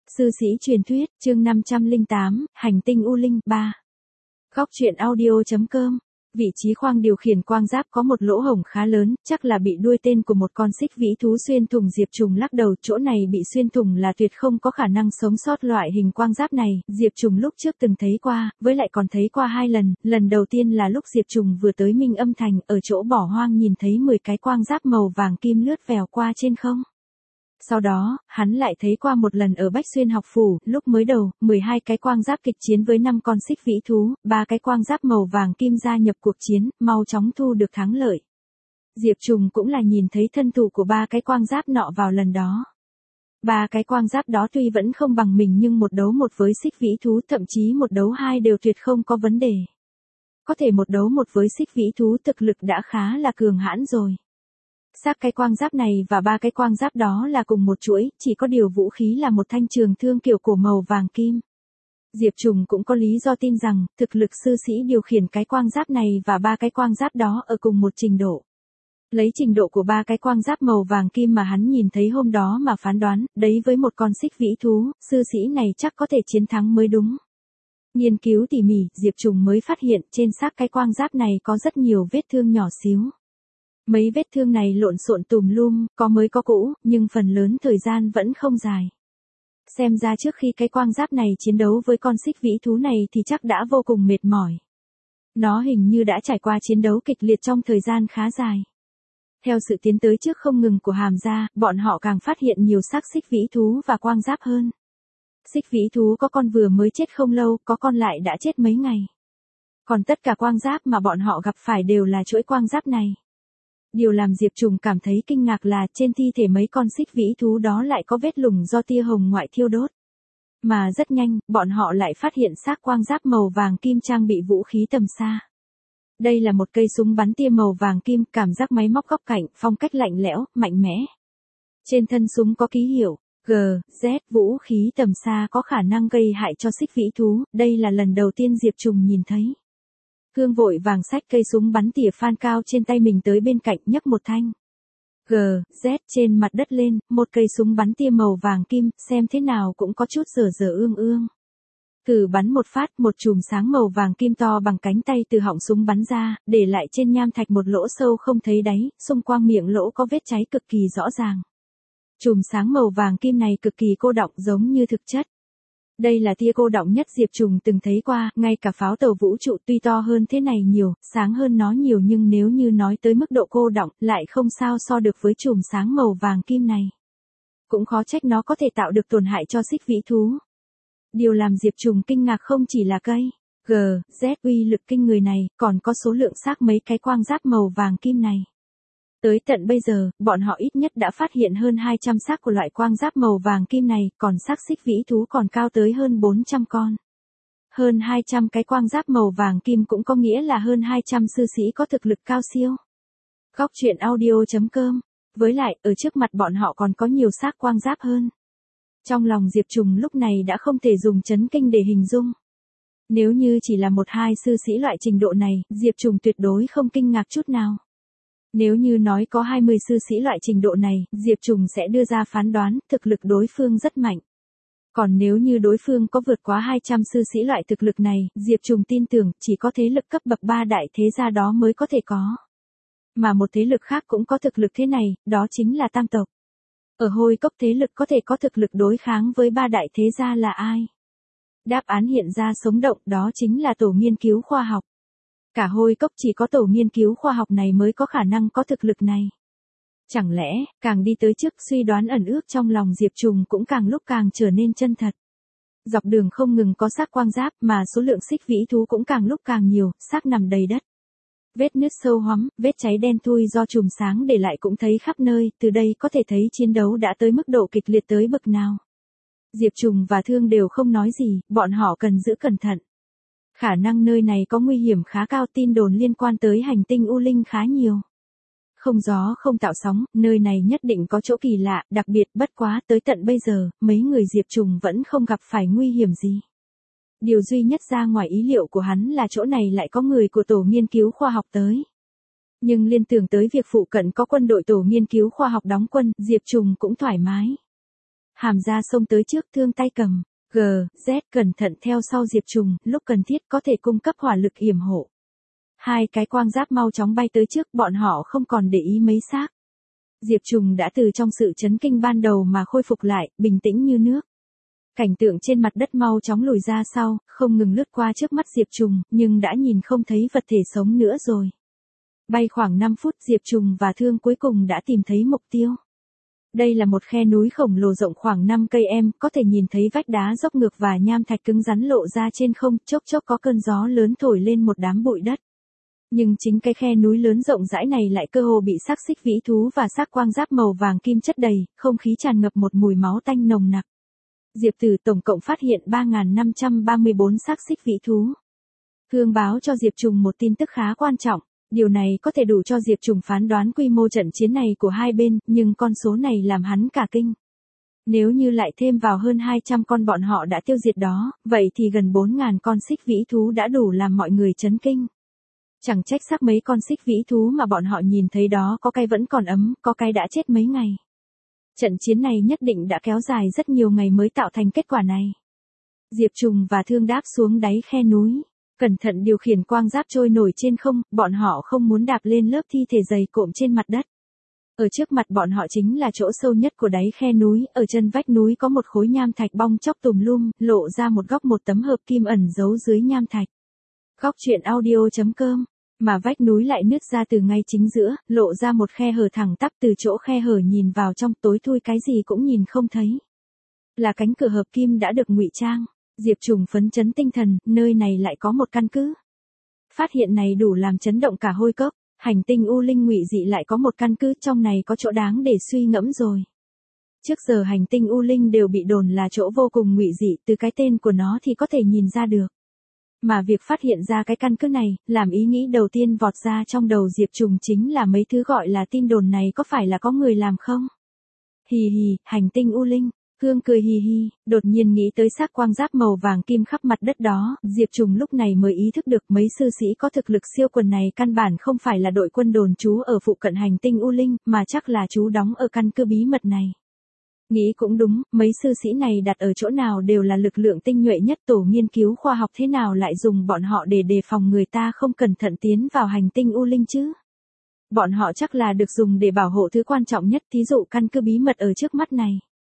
Sư sĩ truyền thuyết, chương 508, hành tinh U Linh 3. Góc truyện audio.com. Vị trí khoang điều khiển quang giáp có một lỗ hổng khá lớn, chắc là bị đuôi tên của một con xích vĩ thú xuyên thủng. Diệp Trùng lắc đầu, chỗ này bị xuyên thủng là tuyệt không có khả năng sống sót loại hình quang giáp này. Diệp Trùng lúc trước từng thấy qua, với lại còn thấy qua 2 lần, lần đầu tiên là lúc Diệp Trùng vừa tới Minh Âm Thành, ở chỗ bỏ hoang nhìn thấy 10 cái quang giáp màu vàng kim lướt vèo qua trên không. Sau đó, hắn lại thấy qua một lần ở Bách Xuyên học phủ, lúc mới đầu, 12 cái quang giáp kịch chiến với 5 con xích vĩ thú, 3 cái quang giáp màu vàng kim gia nhập cuộc chiến, mau chóng thu được thắng lợi. Diệp Trùng cũng là nhìn thấy thân thủ của 3 cái quang giáp nọ vào lần đó. 3 cái quang giáp đó tuy vẫn không bằng mình nhưng một đấu một với xích vĩ thú, thậm chí một đấu 2 đều tuyệt không có vấn đề. Có thể một đấu một với xích vĩ thú thực lực đã khá là cường hãn rồi. Xác cái quang giáp này và 3 cái quang giáp đó là cùng một chuỗi, chỉ có điều vũ khí là một thanh trường thương kiểu cổ màu vàng kim. Diệp Trùng cũng có lý do tin rằng, thực lực sư sĩ điều khiển cái quang giáp này và 3 cái quang giáp đó ở cùng một trình độ. Lấy trình độ của 3 cái quang giáp màu vàng kim mà hắn nhìn thấy hôm đó mà phán đoán, đấy với một con xích vĩ thú, sư sĩ này chắc có thể chiến thắng mới đúng. Nghiên cứu tỉ mỉ, Diệp Trùng mới phát hiện trên xác cái quang giáp này có rất nhiều vết thương nhỏ xíu. Mấy vết thương này lộn xộn tùm lum, có mới có cũ, nhưng phần lớn thời gian vẫn không dài. Xem ra trước khi cái quang giáp này chiến đấu với con xích vĩ thú này thì chắc đã vô cùng mệt mỏi. Nó hình như đã trải qua chiến đấu kịch liệt trong thời gian khá dài. Theo sự tiến tới trước không ngừng của Hàm gia, bọn họ càng phát hiện nhiều xác xích vĩ thú và quang giáp hơn. Xích vĩ thú có con vừa mới chết không lâu, có con lại đã chết mấy ngày. Còn tất cả quang giáp mà bọn họ gặp phải đều là chuỗi quang giáp này. Điều làm Diệp Trùng cảm thấy kinh ngạc là trên thi thể mấy con xích vĩ thú đó lại có vết lủng do tia hồng ngoại thiêu đốt. Mà rất nhanh, bọn họ lại phát hiện xác quang giáp màu vàng kim trang bị vũ khí tầm xa. Đây là một cây súng bắn tia màu vàng kim, cảm giác máy móc góc cạnh, phong cách lạnh lẽo, mạnh mẽ. Trên thân súng có ký hiệu G, Z, vũ khí tầm xa có khả năng gây hại cho xích vĩ thú, đây là lần đầu tiên Diệp Trùng nhìn thấy. Cương vội vàng xách cây súng bắn tỉa phan cao trên tay mình tới bên cạnh, nhấc một thanh G, Z trên mặt đất lên, một cây súng bắn tia màu vàng kim, xem thế nào cũng có chút dở dở ương ương. Thử bắn một phát, một chùm sáng màu vàng kim to bằng cánh tay từ họng súng bắn ra, để lại trên nham thạch một lỗ sâu không thấy đáy, xung quanh miệng lỗ có vết cháy cực kỳ rõ ràng. Chùm sáng màu vàng kim này cực kỳ cô đọng giống như thực chất. Đây là tia cô đọng nhất Diệp Trùng từng thấy qua, ngay cả pháo tàu vũ trụ tuy to hơn thế này nhiều, sáng hơn nó nhiều nhưng nếu như nói tới mức độ cô đọng, lại không sao so được với chùm sáng màu vàng kim này. Cũng khó trách nó có thể tạo được tổn hại cho xích vĩ thú. Điều làm Diệp Trùng kinh ngạc không chỉ là cây G, Z uy lực kinh người này, còn có số lượng xác mấy cái quang giáp màu vàng kim này. Tới tận bây giờ, bọn họ ít nhất đã phát hiện hơn 200 xác của loại quang giáp màu vàng kim này, còn xác xích vĩ thú còn cao tới hơn 400 con. Hơn 200 cái quang giáp màu vàng kim cũng có nghĩa là hơn 200 sư sĩ có thực lực cao siêu. Góc truyện audio.com. Với lại, ở trước mặt bọn họ còn có nhiều xác quang giáp hơn. Trong lòng Diệp Trùng lúc này đã không thể dùng chấn kinh để hình dung. Nếu như chỉ là 1-2 sư sĩ loại trình độ này, Diệp Trùng tuyệt đối không kinh ngạc chút nào. Nếu như nói có 20 sư sĩ loại trình độ này, Diệp Trùng sẽ đưa ra phán đoán, thực lực đối phương rất mạnh. Còn nếu như đối phương có vượt quá 200 sư sĩ loại thực lực này, Diệp Trùng tin tưởng chỉ có thế lực cấp bậc 3 đại thế gia đó mới có thể có. Mà một thế lực khác cũng có thực lực thế này, đó chính là Tam tộc. Ở Hôi Cốc thế lực có thể có thực lực đối kháng với 3 đại thế gia là ai? Đáp án hiện ra sống động, đó chính là tổ nghiên cứu khoa học. Cả Hôi Cốc chỉ có tổ nghiên cứu khoa học này mới có khả năng có thực lực này. Chẳng lẽ, càng đi tới trước suy đoán ẩn ước trong lòng Diệp Trùng cũng càng lúc càng trở nên chân thật. Dọc đường không ngừng có xác quang giáp mà số lượng xích vĩ thú cũng càng lúc càng nhiều, xác nằm đầy đất. Vết nứt sâu hoắm, vết cháy đen thui do chùm sáng để lại cũng thấy khắp nơi, từ đây có thể thấy chiến đấu đã tới mức độ kịch liệt tới bậc nào. Diệp Trùng và Thương đều không nói gì, bọn họ cần giữ cẩn thận. Khả năng nơi này có nguy hiểm khá cao, tin đồn liên quan tới hành tinh U Linh khá nhiều. Không gió không tạo sóng, nơi này nhất định có chỗ kỳ lạ, đặc biệt bất quá tới tận bây giờ, mấy người Diệp Trùng vẫn không gặp phải nguy hiểm gì. Điều duy nhất ra ngoài ý liệu của hắn là chỗ này lại có người của tổ nghiên cứu khoa học tới. Nhưng liên tưởng tới việc phụ cận có quân đội tổ nghiên cứu khoa học đóng quân, Diệp Trùng cũng thoải mái. Hàm Gia xông tới trước, Thương tay cầm Z cẩn thận theo sau Diệp Trùng, lúc cần thiết có thể cung cấp hỏa lực yểm hộ. Hai cái quang giáp mau chóng bay tới trước, bọn họ không còn để ý mấy xác. Diệp Trùng đã từ trong sự chấn kinh ban đầu mà khôi phục lại, bình tĩnh như nước. Cảnh tượng trên mặt đất mau chóng lùi ra sau, không ngừng lướt qua trước mắt Diệp Trùng, nhưng đã nhìn không thấy vật thể sống nữa rồi. Bay khoảng 5 phút, Diệp Trùng và Thương cuối cùng đã tìm thấy mục tiêu. Đây là một khe núi khổng lồ rộng khoảng 5 cây em, có thể nhìn thấy vách đá dốc ngược và nham thạch cứng rắn lộ ra trên không, chốc chốc có cơn gió lớn thổi lên một đám bụi đất. Nhưng chính cái khe núi lớn rộng rãi này lại cơ hồ bị xác xích vĩ thú và xác quang giáp màu vàng kim chất đầy, không khí tràn ngập một mùi máu tanh nồng nặc. Diệp Tử tổng cộng phát hiện 3.534 xác xích vĩ thú. Thương báo cho Diệp Trùng một tin tức khá quan trọng. Điều này có thể đủ cho Diệp Trùng phán đoán quy mô trận chiến này của hai bên, nhưng con số này làm hắn cả kinh. Nếu như lại thêm vào hơn 200 con bọn họ đã tiêu diệt đó, vậy thì gần 4.000 con xích vĩ thú đã đủ làm mọi người chấn kinh. Chẳng trách xác mấy con xích vĩ thú mà bọn họ nhìn thấy đó có cái vẫn còn ấm, có cái đã chết mấy ngày. Trận chiến này nhất định đã kéo dài rất nhiều ngày mới tạo thành kết quả này. Diệp Trùng và Thương đáp xuống đáy khe núi. Cẩn thận điều khiển quang giáp trôi nổi trên không, bọn họ không muốn đạp lên lớp thi thể dày cộm trên mặt đất. Ở trước mặt bọn họ chính là chỗ sâu nhất của đáy khe núi, ở chân vách núi có một khối nham thạch bong chóc tùm lum, lộ ra một góc một tấm hợp kim ẩn giấu dưới nham thạch. Góc truyện audio.com, mà vách núi lại nứt ra từ ngay chính giữa, lộ ra một khe hở thẳng tắp, từ chỗ khe hở nhìn vào trong tối thui cái gì cũng nhìn không thấy. Là cánh cửa hợp kim đã được ngụy trang. Diệp Trùng phấn chấn tinh thần, nơi này lại có một căn cứ. Phát hiện này đủ làm chấn động cả hôi cốc, hành tinh U Linh ngụy dị lại có một căn cứ, trong này có chỗ đáng để suy ngẫm rồi. Trước giờ hành tinh U Linh đều bị đồn là chỗ vô cùng ngụy dị, từ cái tên của nó thì có thể nhìn ra được. Mà việc phát hiện ra cái căn cứ này, làm ý nghĩ đầu tiên vọt ra trong đầu Diệp Trùng chính là mấy thứ gọi là tin đồn này có phải là có người làm không? Hì hì, hành tinh U Linh. Hương cười hì hì, đột nhiên nghĩ tới xác quang giáp màu vàng kim khắp mặt đất đó, Diệp Trùng lúc này mới ý thức được mấy sư sĩ có thực lực siêu quần này căn bản không phải là đội quân đồn trú ở phụ cận hành tinh U Linh, mà chắc là trú đóng ở căn cứ bí mật này. Nghĩ cũng đúng, mấy sư sĩ này đặt ở chỗ nào đều là lực lượng tinh nhuệ nhất, tổ nghiên cứu khoa học thế nào lại dùng bọn họ để đề phòng người ta không cẩn thận tiến vào hành tinh U Linh chứ? Bọn họ chắc là được dùng để bảo hộ thứ quan trọng nhất, thí dụ căn cứ bí mật ở trước mắt này.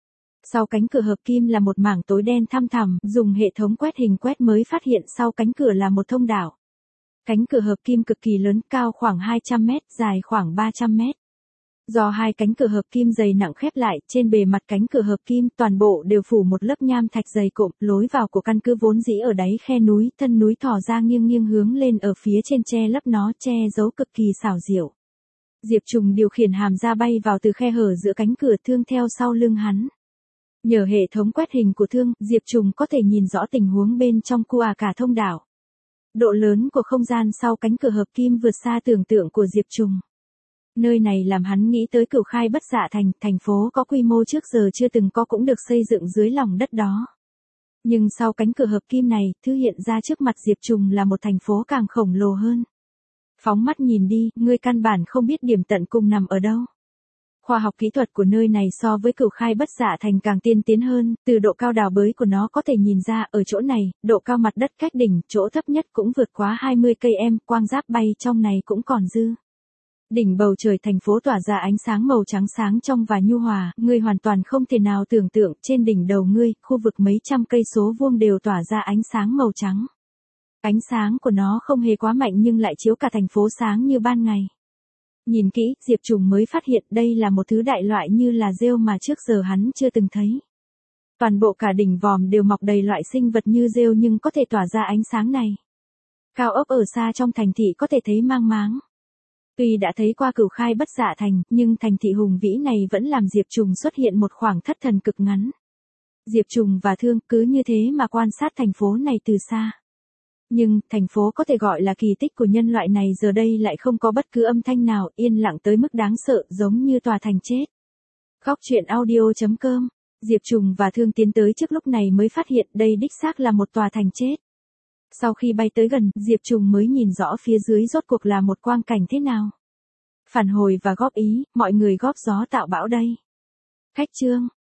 Sau cánh cửa hợp kim là một mảng tối đen thăm thẳm, dùng hệ thống quét hình quét mới phát hiện sau cánh cửa là một thông đạo. Cánh cửa hợp kim cực kỳ lớn, cao khoảng 200 mét, dài khoảng 300 mét. Do hai cánh cửa hợp kim dày nặng khép lại, trên bề mặt cánh cửa hợp kim toàn bộ đều phủ một lớp nham thạch dày cộm, lối vào của căn cứ vốn dĩ ở đáy khe núi, thân núi thò ra nghiêng nghiêng hướng lên ở phía trên che lấp nó, che giấu cực kỳ xảo diệu. Diệp Trùng điều khiển Hàm Gia bay vào từ khe hở giữa cánh cửa, Thương theo sau lưng hắn. Nhờ hệ thống quét hình của Thương, Diệp Trùng có thể nhìn rõ tình huống bên trong cả thông đạo. Độ lớn của không gian sau cánh cửa hợp kim vượt xa tưởng tượng của Diệp Trùng. Nơi này làm hắn nghĩ tới Cửu Khai Bất Dạ Thành, thành phố có quy mô trước giờ chưa từng có cũng được xây dựng dưới lòng đất đó. Nhưng sau cánh cửa hợp kim này, thứ hiện ra trước mặt Diệp Trùng là một thành phố càng khổng lồ hơn. Phóng mắt nhìn đi, ngươi căn bản không biết điểm tận cùng nằm ở đâu. Khoa học kỹ thuật của nơi này so với Cửu Khai Bất Dạ Thành càng tiên tiến hơn, từ độ cao đào bới của nó có thể nhìn ra, ở chỗ này, độ cao mặt đất cách đỉnh, chỗ thấp nhất cũng vượt quá 20 cây em, quang giáp bay trong này cũng còn dư. Đỉnh bầu trời thành phố tỏa ra ánh sáng màu trắng sáng trong và nhu hòa, ngươi hoàn toàn không thể nào tưởng tượng, trên đỉnh đầu ngươi, khu vực mấy trăm cây số vuông đều tỏa ra ánh sáng màu trắng. Ánh sáng của nó không hề quá mạnh nhưng lại chiếu cả thành phố sáng như ban ngày. Nhìn kỹ, Diệp Trùng mới phát hiện đây là một thứ đại loại như là rêu mà trước giờ hắn chưa từng thấy. Toàn bộ cả đỉnh vòm đều mọc đầy loại sinh vật như rêu nhưng có thể tỏa ra ánh sáng này. Cao ốc ở xa trong thành thị có thể thấy mang máng. Tuy đã thấy qua Cửu Khai Bất Dạ Thành, nhưng thành thị hùng vĩ này vẫn làm Diệp Trùng xuất hiện một khoảng thất thần cực ngắn. Diệp Trùng và Thương cứ như thế mà quan sát thành phố này từ xa. Nhưng, thành phố có thể gọi là kỳ tích của nhân loại này giờ đây lại không có bất cứ âm thanh nào, yên lặng tới mức đáng sợ, giống như tòa thành chết. Góc truyện audio.com, Diệp Trùng và Thương tiến tới trước lúc này mới phát hiện đây đích xác là một tòa thành chết. Sau khi bay tới gần, Diệp Trùng mới nhìn rõ phía dưới rốt cuộc là một quang cảnh thế nào. Phản hồi và góp ý, mọi người góp gió tạo bão đây. Khách chương.